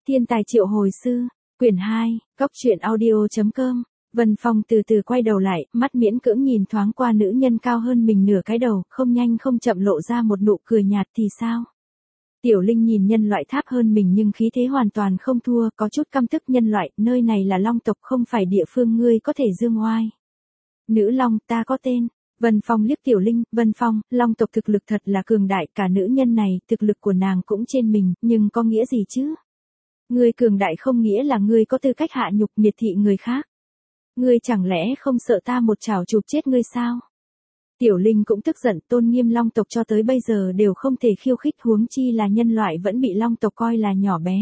Thiên tài triệu hồi sư, quyển 2, Cốc truyện audio.com. Vân Phong từ từ quay đầu lại, mắt miễn cưỡng nhìn thoáng qua nữ nhân cao hơn mình nửa cái đầu, không nhanh không chậm lộ ra một nụ cười nhạt thì sao? Tiểu Linh nhìn nhân loại tháp hơn mình nhưng khí thế hoàn toàn không thua, có chút căm tức nhân loại, nơi này là Long tộc không phải địa phương ngươi có thể dương oai. Nữ Long, ta có tên. Vân Phong liếc Tiểu Linh, Vân Phong, Long tộc thực lực thật là cường đại, cả nữ nhân này, thực lực của nàng cũng trên mình, nhưng có nghĩa gì chứ? Ngươi cường đại không nghĩa là ngươi có tư cách hạ nhục miệt thị người khác. Ngươi chẳng lẽ không sợ ta một chảo chụp chết ngươi sao? Tiểu Linh cũng tức giận, tôn nghiêm Long tộc cho tới bây giờ đều không thể khiêu khích, huống chi là nhân loại vẫn bị Long tộc coi là nhỏ bé.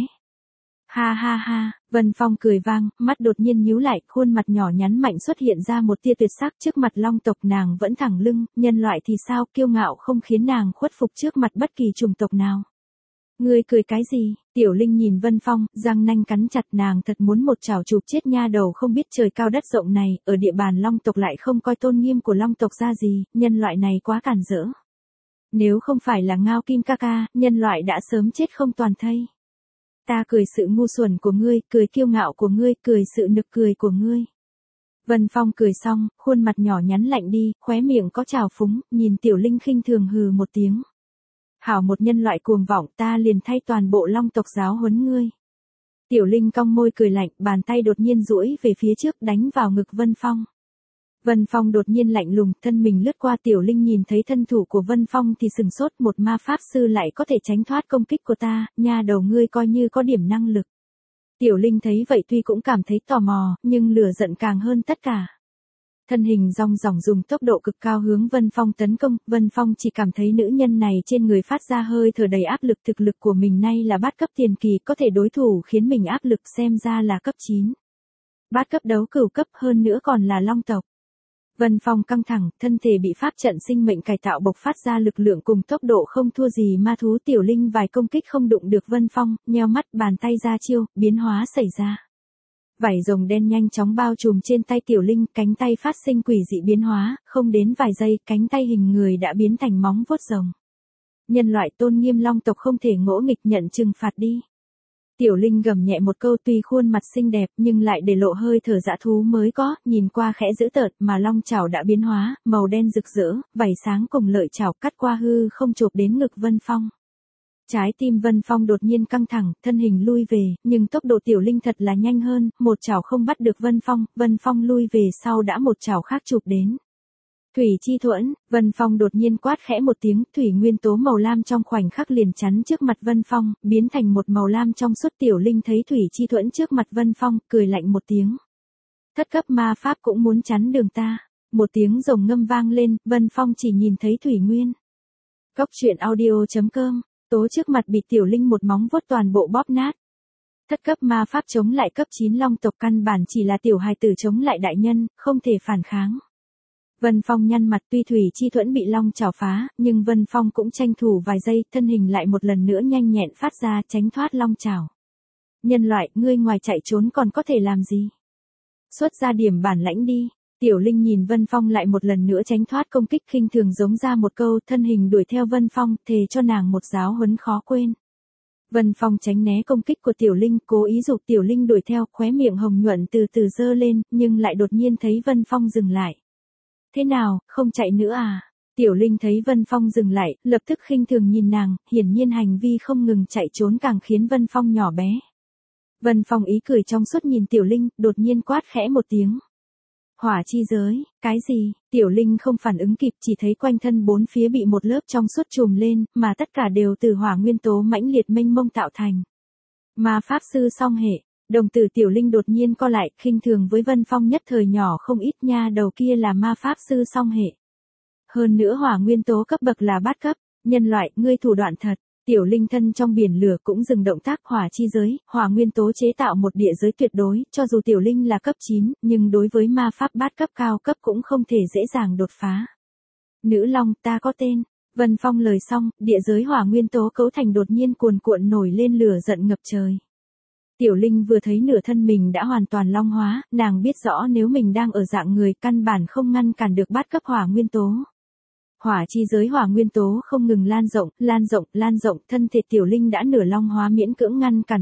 Ha ha ha, Vân Phong cười vang, mắt đột nhiên nhíu lại, khuôn mặt nhỏ nhắn mạnh xuất hiện ra một tia tuyệt sắc, trước mặt Long tộc nàng vẫn thẳng lưng, nhân loại thì sao, kiêu ngạo không khiến nàng khuất phục trước mặt bất kỳ chủng tộc nào. Ngươi cười cái gì? Tiểu Linh nhìn Vân Phong, răng nanh cắn chặt, nàng thật muốn một chảo chụp chết nha đầu không biết trời cao đất rộng này, ở địa bàn Long tộc lại không coi tôn nghiêm của Long tộc ra gì, nhân loại này quá cản rỡ. Nếu không phải là Ngao Kim ca ca, nhân loại đã sớm chết không toàn thây. Ta cười sự ngu xuẩn của ngươi, cười kiêu ngạo của ngươi, cười sự nực cười của ngươi. Vân Phong cười xong, khuôn mặt nhỏ nhắn lạnh đi, khóe miệng có trào phúng, nhìn Tiểu Linh khinh thường hừ một tiếng. Hảo một nhân loại cuồng vọng, ta liền thay toàn bộ Long tộc giáo huấn ngươi. Tiểu Linh cong môi cười lạnh, bàn tay đột nhiên duỗi về phía trước đánh vào ngực Vân Phong. Vân Phong đột nhiên lạnh lùng, thân mình lướt qua. Tiểu Linh nhìn thấy thân thủ của Vân Phong thì sừng sốt, một ma pháp sư lại có thể tránh thoát công kích của ta, nha đầu ngươi coi như có điểm năng lực. Tiểu Linh thấy vậy tuy cũng cảm thấy tò mò, nhưng lửa giận càng hơn tất cả. Thân hình rong ròng dùng tốc độ cực cao hướng Vân Phong tấn công, Vân Phong chỉ cảm thấy nữ nhân này trên người phát ra hơi thở đầy áp lực, thực lực của mình nay là bát cấp tiền kỳ, có thể đối thủ khiến mình áp lực xem ra là cấp 9. Bát cấp đấu cửu cấp hơn nữa còn là Long tộc. Vân Phong căng thẳng, thân thể bị pháp trận sinh mệnh cải tạo bộc phát ra lực lượng cùng tốc độ không thua gì ma thú. Tiểu Linh vài công kích không đụng được Vân Phong, nheo mắt, bàn tay ra chiêu, biến hóa xảy ra. Vảy rồng đen nhanh chóng bao trùm trên tay Tiểu Linh, cánh tay phát sinh quỷ dị biến hóa, không đến vài giây, cánh tay hình người đã biến thành móng vuốt rồng. Nhân loại tôn nghiêm Long tộc không thể ngỗ nghịch, nhận trừng phạt đi. Tiểu Linh gầm nhẹ một câu, tuy khuôn mặt xinh đẹp nhưng lại để lộ hơi thở dã thú mới có, nhìn qua khẽ dữ tợn, mà long chảo đã biến hóa, màu đen rực rỡ, vảy sáng cùng lợi chảo cắt qua hư không chộp đến ngực Vân Phong. Trái tim Vân Phong đột nhiên căng thẳng, thân hình lui về, nhưng tốc độ Tiểu Linh thật là nhanh hơn, một chảo không bắt được Vân Phong lui về sau đã một chảo khác chụp đến. Thủy chi thuẫn, Vân Phong đột nhiên quát khẽ một tiếng, thủy nguyên tố màu lam trong khoảnh khắc liền chắn trước mặt Vân Phong, biến thành một màu lam trong suốt. Tiểu Linh thấy thủy chi thuẫn trước mặt Vân Phong, cười lạnh một tiếng. Thất cấp ma pháp cũng muốn chắn đường ta. Một tiếng rồng ngâm vang lên, Vân Phong chỉ nhìn thấy thủy nguyên. Cốc truyện audio.com, tố trước mặt bị Tiểu Linh một móng vuốt toàn bộ bóp nát. Thất cấp ma pháp chống lại cấp 9 Long tộc căn bản chỉ là tiểu hài tử chống lại đại nhân, không thể phản kháng. Vân Phong nhăn mặt, tuy thủy chi thuẫn bị long chảo phá, nhưng Vân Phong cũng tranh thủ vài giây, thân hình lại một lần nữa nhanh nhẹn phát ra, tránh thoát long chảo. Nhân loại, ngươi ngoài chạy trốn còn có thể làm gì? Xuất ra điểm bản lãnh đi. Tiểu Linh nhìn Vân Phong lại một lần nữa tránh thoát công kích, khinh thường giống ra một câu, thân hình đuổi theo Vân Phong, thề cho nàng một giáo huấn khó quên. Vân Phong tránh né công kích của Tiểu Linh, cố ý giục Tiểu Linh đuổi theo, khóe miệng hồng nhuận từ từ giơ lên, nhưng lại đột nhiên thấy Vân Phong dừng lại. Thế nào, không chạy nữa à? Tiểu Linh thấy Vân Phong dừng lại, lập tức khinh thường nhìn nàng, hiển nhiên hành vi không ngừng chạy trốn càng khiến Vân Phong nhỏ bé. Vân Phong ý cười trong suốt nhìn Tiểu Linh, đột nhiên quát khẽ một tiếng. Hỏa chi giới, cái gì? Tiểu Linh không phản ứng kịp, chỉ thấy quanh thân bốn phía bị một lớp trong suốt trùm lên, mà tất cả đều từ hỏa nguyên tố mãnh liệt mênh mông tạo thành. Ma pháp sư song hệ. Đồng tử Tiểu Linh đột nhiên co lại, khinh thường với Vân Phong nhất thời nhỏ không ít, nha đầu kia là ma pháp sư song hệ. Hơn nữa hỏa nguyên tố cấp bậc là bát cấp, nhân loại, ngươi thủ đoạn thật. Tiểu Linh thân trong biển lửa cũng dừng động tác. Hỏa chi giới, hỏa nguyên tố chế tạo một địa giới tuyệt đối, cho dù Tiểu Linh là cấp 9, nhưng đối với ma pháp bát cấp cao cấp cũng không thể dễ dàng đột phá. Nữ Long, ta có tên. Vân Phong lời xong, địa giới hỏa nguyên tố cấu thành đột nhiên cuồn cuộn nổi lên lửa giận ngập trời. Tiểu Linh vừa thấy nửa thân mình đã hoàn toàn long hóa, nàng biết rõ nếu mình đang ở dạng người căn bản không ngăn cản được bát cấp hỏa nguyên tố. Hỏa chi giới hỏa nguyên tố không ngừng lan rộng, thân thể tiểu linh đã nửa long hóa miễn cưỡng ngăn cản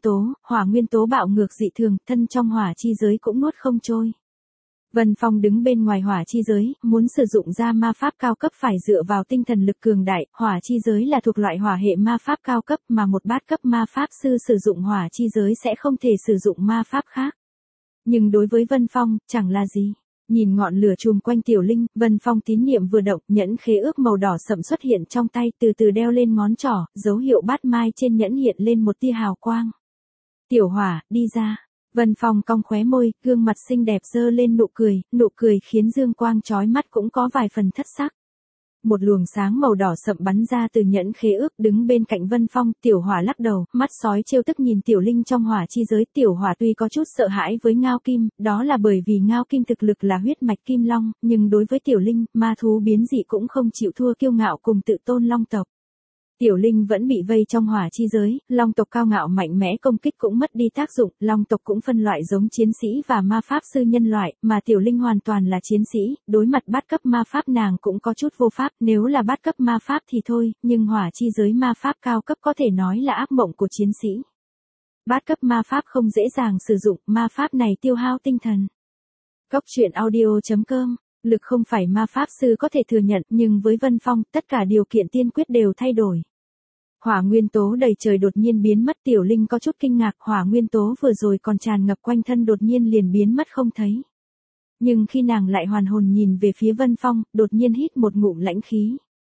hỏa nguyên tố bạo ngược dị thường, thân trong hỏa chi giới cũng nuốt không trôi. Vân Phong đứng bên ngoài hỏa chi giới, muốn sử dụng ra ma pháp cao cấp phải dựa vào tinh thần lực cường đại, hỏa chi giới là thuộc loại hỏa hệ ma pháp cao cấp mà một bát cấp ma pháp sư sử dụng hỏa chi giới sẽ không thể sử dụng ma pháp khác. Nhưng đối với Vân Phong, chẳng là gì. Nhìn ngọn lửa chùm quanh tiểu linh, Vân Phong tín niệm vừa động, nhẫn khế ước màu đỏ sẫm xuất hiện trong tay, từ từ đeo lên ngón trỏ, dấu hiệu bát mai trên nhẫn hiện lên một tia hào quang. Tiểu hỏa, đi ra. Vân Phong cong khóe môi, gương mặt xinh đẹp dơ lên nụ cười khiến dương quang chói mắt cũng có vài phần thất sắc. Một luồng sáng màu đỏ sậm bắn ra từ nhẫn khế ước, đứng bên cạnh Vân Phong, tiểu hỏa lắc đầu, mắt sói trêu tức nhìn tiểu linh trong hỏa chi giới. Tiểu hỏa tuy có chút sợ hãi với ngao kim, đó là bởi vì ngao kim thực lực là huyết mạch kim long, nhưng đối với tiểu linh, ma thú biến dị cũng không chịu thua kiêu ngạo cùng tự tôn long tộc. Tiểu linh vẫn bị vây trong hỏa chi giới, long tộc cao ngạo mạnh mẽ công kích cũng mất đi tác dụng, long tộc cũng phân loại giống chiến sĩ và ma pháp sư nhân loại, mà tiểu linh hoàn toàn là chiến sĩ, đối mặt bát cấp ma pháp nàng cũng có chút vô pháp, nếu là bát cấp ma pháp thì thôi, nhưng hỏa chi giới ma pháp cao cấp có thể nói là ác mộng của chiến sĩ. Bát cấp ma pháp không dễ dàng sử dụng, ma pháp này tiêu hao tinh thần. Cốc truyện audio.com. Lực không phải ma pháp sư có thể thừa nhận, nhưng với Vân Phong, tất cả điều kiện tiên quyết đều thay đổi. Hỏa nguyên tố đầy trời đột nhiên biến mất, tiểu linh có chút kinh ngạc, hỏa nguyên tố vừa rồi còn tràn ngập quanh thân đột nhiên liền biến mất không thấy. Nhưng khi nàng lại hoàn hồn nhìn về phía Vân Phong, đột nhiên hít một ngụm lãnh khí.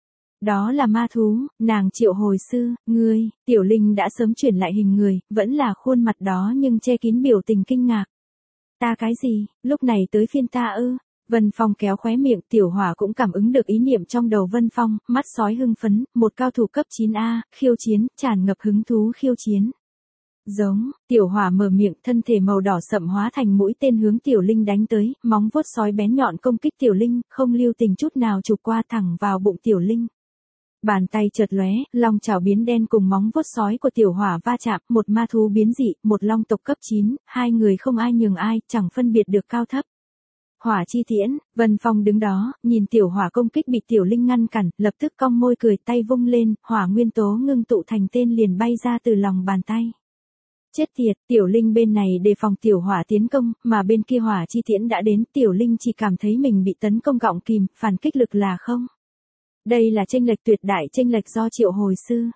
Đó là ma thú, nàng triệu hồi sư, ngươi, tiểu linh đã sớm chuyển lại hình người, vẫn là khuôn mặt đó nhưng che kín biểu tình kinh ngạc. Ta cái gì, lúc này tới phiên ta ư? Vân Phong kéo khóe miệng, tiểu hỏa cũng cảm ứng được ý niệm trong đầu Vân Phong, mắt sói hưng phấn, một cao thủ cấp 9A, khiêu chiến, tràn ngập hứng thú khiêu chiến. Giống, tiểu hỏa mở miệng, thân thể màu đỏ sậm hóa thành mũi tên hướng tiểu linh đánh tới, móng vuốt sói bén nhọn công kích tiểu linh, không lưu tình chút nào chụp qua thẳng vào bụng tiểu linh. Bàn tay chợt lóe, long chảo biến đen cùng móng vuốt sói của tiểu hỏa va chạm, một ma thú biến dị, một long tộc cấp 9, hai người không ai nhường ai, chẳng phân biệt được cao thấp. Hỏa chi tiễn, Vân Phong đứng đó, nhìn tiểu hỏa công kích bị tiểu linh ngăn cản, lập tức cong môi cười, tay vung lên, hỏa nguyên tố ngưng tụ thành tên liền bay ra từ lòng bàn tay. Chết tiệt, tiểu linh bên này đề phòng tiểu hỏa tiến công, mà bên kia hỏa chi tiễn đã đến, tiểu linh chỉ cảm thấy mình bị tấn công gọng kìm, phản kích lực là không. Đây là chênh lệch tuyệt đại, chênh lệch do triệu hồi sư.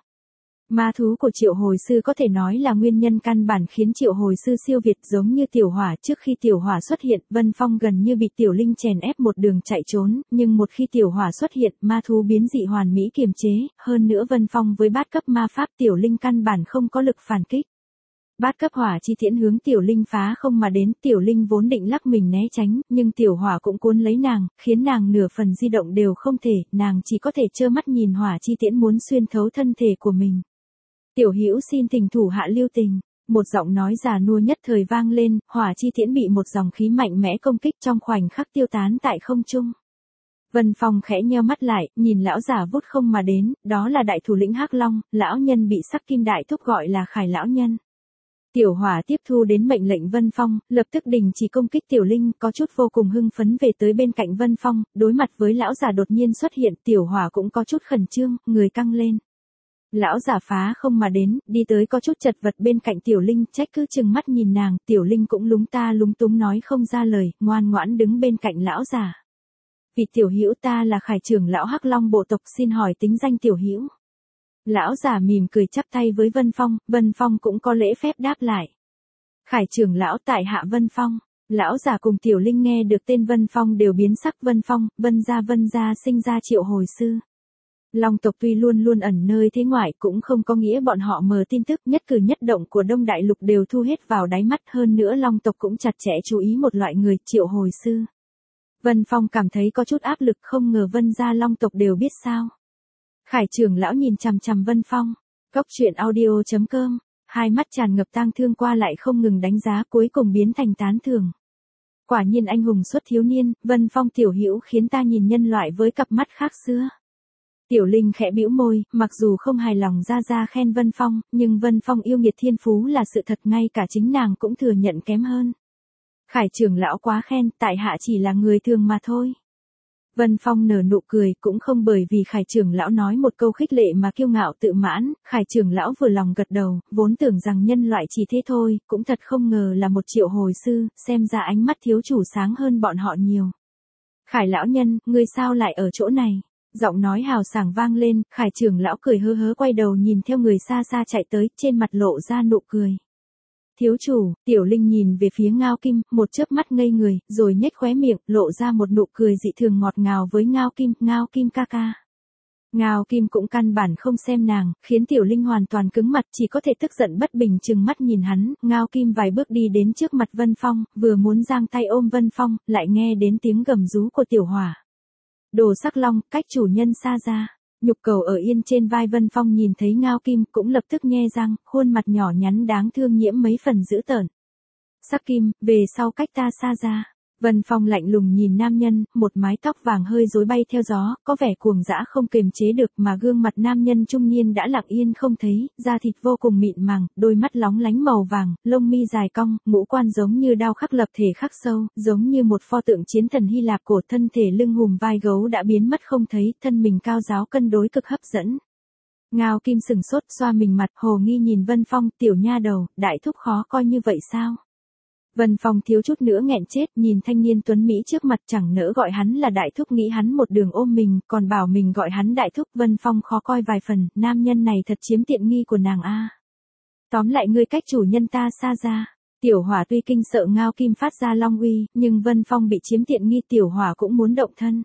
Ma thú của triệu hồi sư có thể nói là nguyên nhân căn bản khiến triệu hồi sư siêu việt, giống như tiểu hỏa. Trước khi tiểu hỏa xuất hiện, Vân Phong gần như bị tiểu linh chèn ép một đường chạy trốn, nhưng một khi tiểu hỏa xuất hiện, ma thú biến dị hoàn mỹ kiềm chế, hơn nữa Vân Phong với bát cấp ma pháp tiểu linh căn bản không có lực phản kích. Bát cấp hỏa chi tiễn hướng tiểu linh phá không mà đến, tiểu linh vốn định lắc mình né tránh, nhưng tiểu hỏa cũng cuốn lấy nàng, khiến nàng nửa phần di động đều không thể, nàng chỉ có thể trơ mắt nhìn hỏa chi tiễn muốn xuyên thấu thân thể của mình. Tiểu Hữu xin thỉnh thủ hạ lưu tình, một giọng nói già nua nhất thời vang lên, hỏa chi tiễn bị một dòng khí mạnh mẽ công kích trong khoảnh khắc tiêu tán tại không trung. Vân Phong khẽ nheo mắt lại, nhìn lão giả vút không mà đến, đó là đại thủ lĩnh Hắc Long, lão nhân bị Sắc Kim Đại Thúc gọi là Khải lão nhân. Tiểu hỏa tiếp thu đến mệnh lệnh Vân Phong, lập tức đình chỉ công kích tiểu linh, có chút vô cùng hưng phấn về tới bên cạnh Vân Phong, đối mặt với lão giả đột nhiên xuất hiện, tiểu hỏa cũng có chút khẩn trương, người căng lên. Lão giả phá không mà đến, đi tới có chút chật vật bên cạnh tiểu linh, trách cứ chừng mắt nhìn nàng, tiểu linh cũng lúng ta lúng túng nói không ra lời, ngoan ngoãn đứng bên cạnh lão giả. Vị tiểu hữu, ta là Khải trưởng lão Hắc Long bộ tộc, xin hỏi tính danh tiểu hữu. Lão giả mỉm cười chắp tay với Vân Phong cũng có lễ phép đáp lại. Khải trưởng lão tại hạ Vân Phong. Lão giả cùng tiểu linh nghe được tên Vân Phong đều biến sắc. Vân Phong, Vân gia sinh ra triệu hồi sư. Long tộc tuy luôn luôn ẩn nơi thế ngoại cũng không có nghĩa bọn họ mờ tin tức, nhất cử nhất động của Đông Đại Lục đều thu hết vào đáy mắt, hơn nữa Long tộc cũng chặt chẽ chú ý một loại người, triệu hồi sư. Vân Phong cảm thấy có chút áp lực, không ngờ Vân gia Long tộc đều biết sao. Khải trưởng lão nhìn chằm chằm Vân Phong. Cốc truyện audio.com, hai mắt tràn ngập tang thương qua lại không ngừng đánh giá, cuối cùng biến thành tán thưởng. Quả nhiên anh hùng xuất thiếu niên, Vân Phong tiểu hữu khiến ta nhìn nhân loại với cặp mắt khác xưa. Tiểu linh khẽ bĩu môi, mặc dù không hài lòng ra khen Vân Phong, nhưng Vân Phong yêu nghiệt thiên phú là sự thật, ngay cả chính nàng cũng thừa nhận kém hơn. Khải trưởng lão quá khen, tại hạ chỉ là người thường mà thôi. Vân Phong nở nụ cười, cũng không bởi vì Khải trưởng lão nói một câu khích lệ mà kiêu ngạo tự mãn, Khải trưởng lão vừa lòng gật đầu, vốn tưởng rằng nhân loại chỉ thế thôi, cũng thật không ngờ là một triệu hồi sư, xem ra ánh mắt thiếu chủ sáng hơn bọn họ nhiều. Khải lão nhân, ngươi sao lại ở chỗ này? Giọng nói hào sảng vang lên, Khải trưởng lão cười hớ hớ quay đầu nhìn theo người xa xa chạy tới, trên mặt lộ ra nụ cười. Thiếu chủ, Tiểu Linh nhìn về phía Ngao Kim, một chớp mắt ngây người, rồi nhếch khóe miệng, lộ ra một nụ cười dị thường ngọt ngào với Ngao Kim ca ca. Ngao Kim cũng căn bản không xem nàng, khiến Tiểu Linh hoàn toàn cứng mặt, chỉ có thể tức giận bất bình trừng mắt nhìn hắn. Ngao Kim vài bước đi đến trước mặt Vân Phong, vừa muốn giang tay ôm Vân Phong, lại nghe đến tiếng gầm rú của Tiểu Hỏa. Đồ Sắc Long, cách chủ nhân xa ra. Nhục Cầu ở yên trên vai Vân Phong nhìn thấy Ngao Kim cũng lập tức nhe răng, khuôn mặt nhỏ nhắn đáng thương nhiễm mấy phần dữ tợn. Sắc Kim, về sau cách ta xa ra. Vân Phong lạnh lùng nhìn nam nhân, một mái tóc vàng hơi rối bay theo gió, có vẻ cuồng dã không kiềm chế được mà gương mặt nam nhân trung niên đã lặng yên không thấy, da thịt vô cùng mịn màng, đôi mắt lóng lánh màu vàng, lông mi dài cong, ngũ quan giống như đao khắc lập thể khắc sâu, giống như một pho tượng chiến thần Hy Lạp cổ, thân thể lưng hùm vai gấu đã biến mất không thấy, thân mình cao ráo cân đối cực hấp dẫn. Ngao Kim sừng sốt xoa mình mặt hồ nghi nhìn Vân Phong, tiểu nha đầu, đại thúc khó coi như vậy sao? Vân Phong thiếu chút nữa nghẹn chết, nhìn thanh niên tuấn Mỹ trước mặt chẳng nỡ gọi hắn là đại thúc, nghĩ hắn một đường ôm mình, còn bảo mình gọi hắn đại thúc. Vân Phong khó coi vài phần, nam nhân này thật chiếm tiện nghi của nàng a. Tóm lại ngươi cách chủ nhân ta xa ra. Tiểu Hỏa tuy kinh sợ Ngao Kim phát ra long uy, nhưng Vân Phong bị chiếm tiện nghi, Tiểu Hỏa cũng muốn động thân.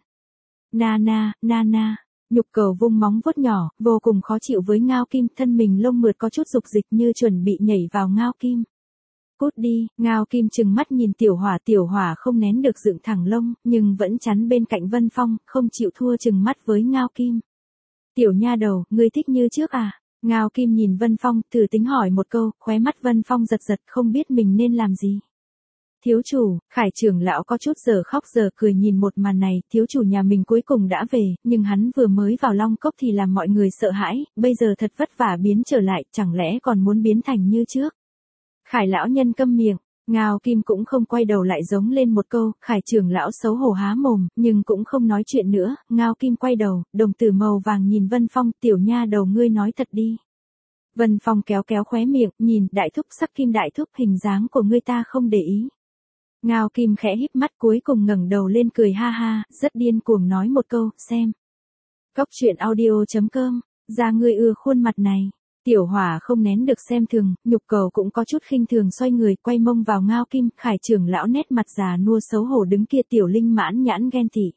Na. Nhục Cầu vung móng vuốt nhỏ, vô cùng khó chịu với Ngao Kim, thân mình lông mượt có chút dục dịch như chuẩn bị nhảy vào Ngao Kim. Cút đi, Ngao Kim trừng mắt nhìn Tiểu Hỏa không nén được dựng thẳng lông, nhưng vẫn chắn bên cạnh Vân Phong, không chịu thua trừng mắt với Ngao Kim. Tiểu nha đầu, ngươi thích như trước à? Ngao Kim nhìn Vân Phong, thử tính hỏi một câu, khóe mắt Vân Phong giật giật không biết mình nên làm gì. Thiếu chủ, Khải trưởng lão có chút giờ khóc giờ cười nhìn một màn này, thiếu chủ nhà mình cuối cùng đã về, nhưng hắn vừa mới vào Long Cốc thì làm mọi người sợ hãi, bây giờ thật vất vả biến trở lại, chẳng lẽ còn muốn biến thành như trước. Khải lão nhân câm miệng, Ngao Kim cũng không quay đầu lại giống lên một câu, Khải trưởng lão xấu hổ há mồm, nhưng cũng không nói chuyện nữa. Ngao Kim quay đầu, đồng tử màu vàng nhìn Vân Phong, tiểu nha đầu ngươi nói thật đi. Vân Phong kéo khóe miệng, nhìn, đại thúc, Sắc Kim đại thúc, hình dáng của ngươi ta không để ý. Ngao Kim khẽ híp mắt cuối cùng ngẩng đầu lên cười ha ha, rất điên cuồng nói một câu, xem. Cốc truyện audio.com, ra ngươi ưa khuôn mặt này. Tiểu Hỏa không nén được xem thường, Nhục Cầu cũng có chút khinh thường xoay người, quay mông vào Ngao Kim, Khải trưởng lão nét mặt già nua xấu hổ đứng kia, Tiểu Linh mãn nhãn ghen tị.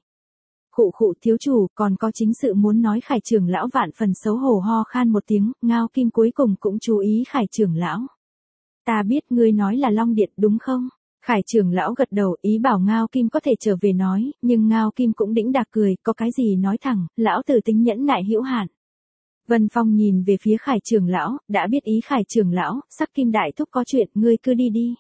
Khụ thiếu chủ, còn có chính sự muốn nói. Khải trưởng lão vạn phần xấu hổ ho khan một tiếng, Ngao Kim cuối cùng cũng chú ý Khải trưởng lão. Ta biết ngươi nói là Long Điện đúng không? Khải trưởng lão gật đầu, ý bảo Ngao Kim có thể trở về nói, nhưng Ngao Kim cũng đĩnh đạc cười, có cái gì nói thẳng, lão tử tính nhẫn nại hữu hạn. Vân Phong nhìn về phía Khải trưởng lão, đã biết ý Khải trưởng lão, Sắc Kim đại thúc có chuyện, ngươi cứ đi đi.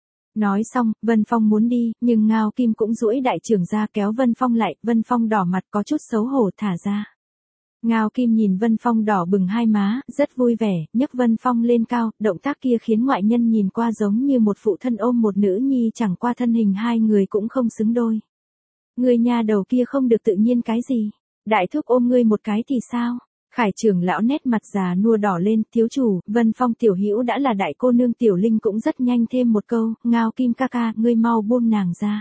Nói xong, Vân Phong muốn đi, nhưng Ngao Kim cũng duỗi đại trưởng ra kéo Vân Phong lại, Vân Phong đỏ mặt có chút xấu hổ thả ra. Ngao Kim nhìn Vân Phong đỏ bừng hai má, rất vui vẻ, nhấc Vân Phong lên cao, động tác kia khiến ngoại nhân nhìn qua giống như một phụ thân ôm một nữ nhi, chẳng qua thân hình hai người cũng không xứng đôi. Người nhà đầu kia không được tự nhiên cái gì? Đại thúc ôm ngươi một cái thì sao? Khải trưởng lão nét mặt già nua đỏ lên, thiếu chủ, Vân Phong tiểu hữu đã là đại cô nương. Tiểu Linh cũng rất nhanh thêm một câu, Ngao Kim ca ca, ngươi mau buông nàng ra.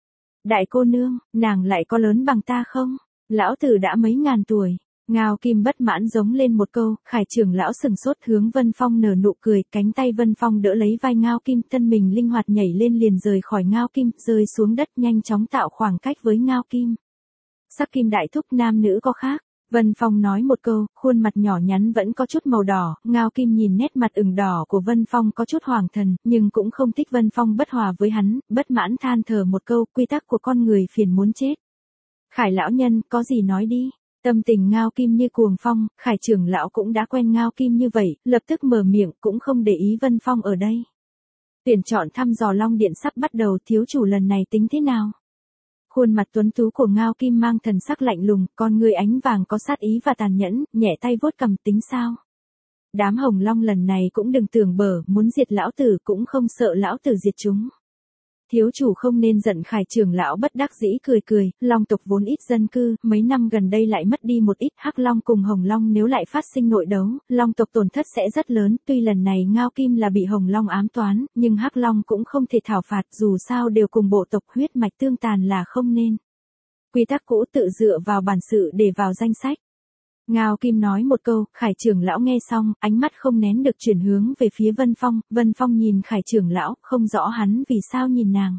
Đại cô nương, nàng lại có lớn bằng ta không? Lão tử đã mấy ngàn tuổi. Ngao Kim bất mãn giống lên một câu, Khải trưởng lão sừng sốt hướng Vân Phong nở nụ cười, cánh tay Vân Phong đỡ lấy vai Ngao Kim, thân mình linh hoạt nhảy lên liền rời khỏi Ngao Kim, rơi xuống đất nhanh chóng tạo khoảng cách với Ngao Kim. Sắc Kim đại thúc, nam nữ có khác. Vân Phong nói một câu, khuôn mặt nhỏ nhắn vẫn có chút màu đỏ, Ngao Kim nhìn nét mặt ửng đỏ của Vân Phong có chút hoàng thần, nhưng cũng không thích Vân Phong bất hòa với hắn, bất mãn than thở một câu, quy tắc của con người phiền muốn chết. Khải lão nhân, có gì nói đi. Tâm tình Ngao Kim như cuồng phong, Khải trưởng lão cũng đã quen Ngao Kim như vậy, lập tức mở miệng, cũng không để ý Vân Phong ở đây. Tuyển chọn thăm dò Long Điện sắp bắt đầu, thiếu chủ lần này tính thế nào? Khuôn mặt tuấn tú của Ngao Kim mang thần sắc lạnh lùng, con người ánh vàng có sát ý và tàn nhẫn, nhẹ tay vuốt cầm, tính sao? Đám Hồng Long lần này cũng đừng tưởng bở, muốn diệt lão tử cũng không sợ lão tử diệt chúng. Thiếu chủ không nên giận. Khải trưởng lão bất đắc dĩ cười cười, Long tộc vốn ít dân cư, mấy năm gần đây lại mất đi một ít. Hắc Long cùng Hồng Long nếu lại phát sinh nội đấu, Long tộc tổn thất sẽ rất lớn. Tuy lần này Ngao Kim là bị Hồng Long ám toán, nhưng Hắc Long cũng không thể thảo phạt, dù sao đều cùng bộ tộc, huyết mạch tương tàn là không nên. Quy tắc cũ tự dựa vào bản sự để vào danh sách. Ngao Kim nói một câu, Khải trưởng lão nghe xong, ánh mắt không nén được chuyển hướng về phía Vân Phong. Vân Phong nhìn Khải trưởng lão, không rõ hắn vì sao nhìn nàng.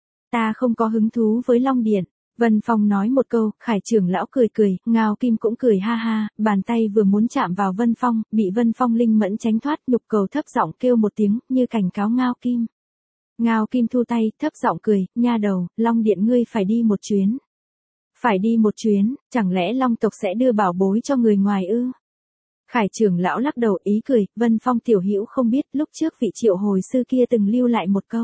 Ta không có hứng thú với Long Điện. Vân Phong nói một câu, Khải trưởng lão cười cười, Ngao Kim cũng cười ha ha, bàn tay vừa muốn chạm vào Vân Phong, bị Vân Phong linh mẫn tránh thoát, nhục cầu thấp giọng kêu một tiếng, như cảnh cáo Ngao Kim. Ngao Kim thu tay, thấp giọng cười, nha đầu, Long Điện ngươi phải đi một chuyến. Phải đi một chuyến, chẳng lẽ Long tộc sẽ đưa bảo bối cho người ngoài ư? Khải trưởng lão lắc đầu ý cười, Vân Phong tiểu hữu không biết lúc trước vị triệu hồi sư kia từng lưu lại một câu.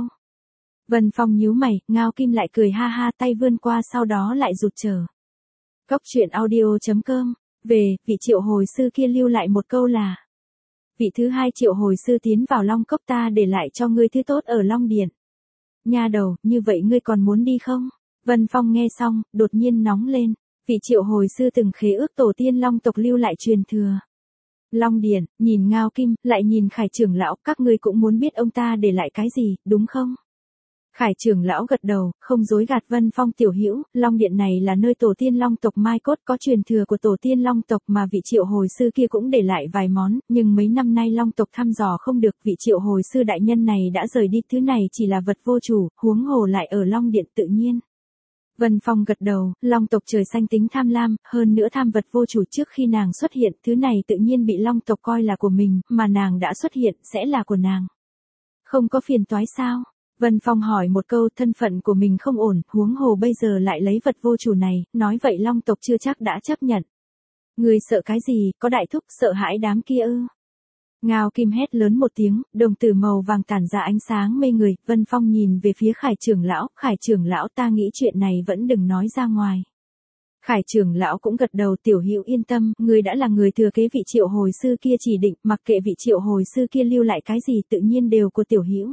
Vân Phong nhíu mày, Ngao Kim lại cười ha ha tay vươn qua sau đó lại rụt trở. Cốc truyện audio.com, về, vị triệu hồi sư kia lưu lại một câu là. Vị thứ hai triệu hồi sư tiến vào Long Cốc ta để lại cho ngươi thứ tốt ở Long Điện. Nha đầu, như vậy ngươi còn muốn đi không? Vân Phong nghe xong, đột nhiên nóng lên. Vị triệu hồi sư từng khế ước tổ tiên Long tộc lưu lại truyền thừa. Long Điện, nhìn Ngao Kim, lại nhìn Khải trưởng lão, các ngươi cũng muốn biết ông ta để lại cái gì, đúng không? Khải trưởng lão gật đầu, không dối gạt Vân Phong tiểu hữu, Long Điện này là nơi tổ tiên Long tộc mai cốt có truyền thừa của tổ tiên Long tộc mà vị triệu hồi sư kia cũng để lại vài món, nhưng mấy năm nay Long tộc thăm dò không được, vị triệu hồi sư đại nhân này đã rời đi, thứ này chỉ là vật vô chủ, huống hồ lại ở Long Điện tự nhiên. Vân Phong gật đầu, Long tộc trời xanh tính tham lam, hơn nữa tham vật vô chủ trước khi nàng xuất hiện, thứ này tự nhiên bị Long tộc coi là của mình, mà nàng đã xuất hiện, sẽ là của nàng. Không có phiền toái sao? Vân Phong hỏi một câu, thân phận của mình không ổn, huống hồ bây giờ lại lấy vật vô chủ này, nói vậy Long tộc chưa chắc đã chấp nhận. Người sợ cái gì, có đại thúc sợ hãi đám kia ư? Ngao Kim hét lớn một tiếng, đồng tử màu vàng tản ra ánh sáng mê người, Vân Phong nhìn về phía Khải trưởng lão ta nghĩ chuyện này vẫn đừng nói ra ngoài. Khải trưởng lão cũng gật đầu, tiểu hữu yên tâm, người đã là người thừa kế vị triệu hồi sư kia chỉ định, mặc kệ vị triệu hồi sư kia lưu lại cái gì tự nhiên đều của tiểu hữu.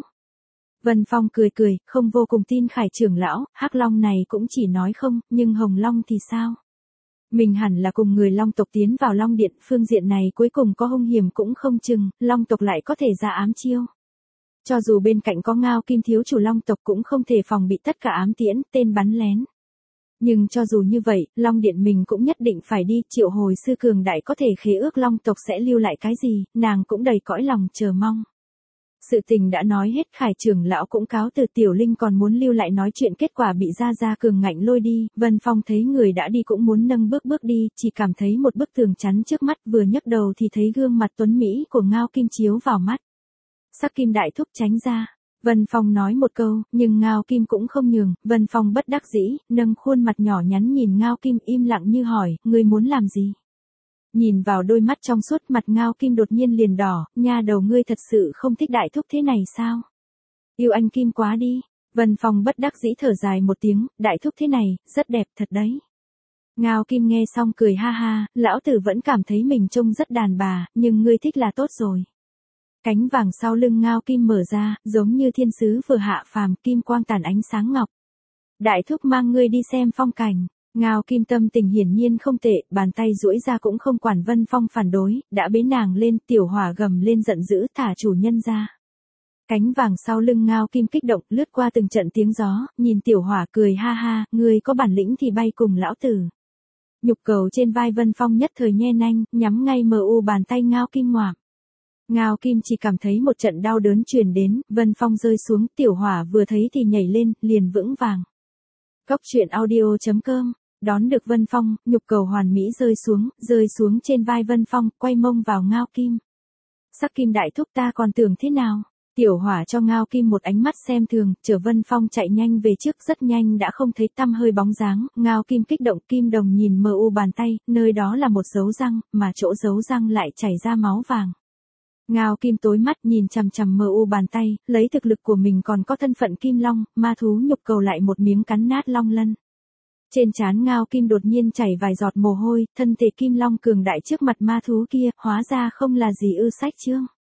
Vân Phong cười cười, không vô cùng tin Khải trưởng lão, Hắc Long này cũng chỉ nói không, nhưng Hồng Long thì sao? Mình hẳn là cùng người Long tộc tiến vào Long Điện, phương diện này cuối cùng có hung hiểm cũng không chừng, Long tộc lại có thể ra ám chiêu. Cho dù bên cạnh có Ngao Kim thiếu chủ Long tộc cũng không thể phòng bị tất cả ám tiễn, tên bắn lén. Nhưng cho dù như vậy, Long Điện mình cũng nhất định phải đi, triệu hồi sư cường đại có thể khế ước Long tộc sẽ lưu lại cái gì, nàng cũng đầy cõi lòng chờ mong. Sự tình đã nói hết, Khải trưởng lão cũng cáo từ, Tiểu Linh còn muốn lưu lại nói chuyện, kết quả bị Gia cường ngạnh lôi đi, Vân Phong thấy người đã đi cũng muốn nâng bước đi, chỉ cảm thấy một bức tường chắn trước mắt, vừa nhấc đầu thì thấy gương mặt tuấn Mỹ của Ngao Kim chiếu vào mắt. Sắc Kim đại thúc tránh ra. Vân Phong nói một câu, nhưng Ngao Kim cũng không nhường, Vân Phong bất đắc dĩ, nâng khuôn mặt nhỏ nhắn nhìn Ngao Kim im lặng như hỏi, ngươi muốn làm gì? Nhìn vào đôi mắt trong suốt, mặt Ngao Kim đột nhiên liền đỏ, nha đầu ngươi thật sự không thích đại thúc thế này sao? Yêu anh Kim quá đi. Vân Phong bất đắc dĩ thở dài một tiếng, đại thúc thế này, rất đẹp thật đấy. Ngao Kim nghe xong cười ha ha, lão tử vẫn cảm thấy mình trông rất đàn bà, nhưng ngươi thích là tốt rồi. Cánh vàng sau lưng Ngao Kim mở ra, giống như thiên sứ vừa hạ phàm, kim quang tản ánh sáng ngọc. Đại thúc mang ngươi đi xem phong cảnh. Ngao Kim tâm tình hiển nhiên không tệ, bàn tay duỗi ra cũng không quản Vân Phong phản đối, đã bế nàng lên, Tiểu Hỏa gầm lên giận dữ, thả chủ nhân ra. Cánh vàng sau lưng Ngao Kim kích động, lướt qua từng trận tiếng gió, nhìn Tiểu Hỏa cười ha ha, ngươi có bản lĩnh thì bay cùng lão tử. Nhục cầu trên vai Vân Phong nhất thời nhe nanh, nhắm ngay bàn tay Ngao Kim ngoạm. Ngao Kim chỉ cảm thấy một trận đau đớn truyền đến, Vân Phong rơi xuống, Tiểu Hỏa vừa thấy thì nhảy lên, liền vững vàng. Cốc truyện audio.com, đón được Vân Phong, nhục cầu hoàn mỹ rơi xuống trên vai Vân Phong, quay mông vào Ngao Kim. Sắc Kim đại thúc ta còn tưởng thế nào? Tiểu Hỏa cho Ngao Kim một ánh mắt xem thường, chở Vân Phong chạy nhanh về trước, rất nhanh đã không thấy tăm hơi bóng dáng, Ngao Kim kích động, kim đồng nhìn bàn tay, nơi đó là một dấu răng, mà chỗ dấu răng lại chảy ra máu vàng. Ngao Kim tối mắt nhìn chằm chằm bàn tay, lấy thực lực của mình còn có thân phận Kim Long, ma thú nhục cầu lại một miếng cắn nát long lân. Trên trán Ngao Kim đột nhiên chảy vài giọt mồ hôi, thân thể Kim Long cường đại trước mặt ma thú kia, hóa ra không là gì ư sách chương.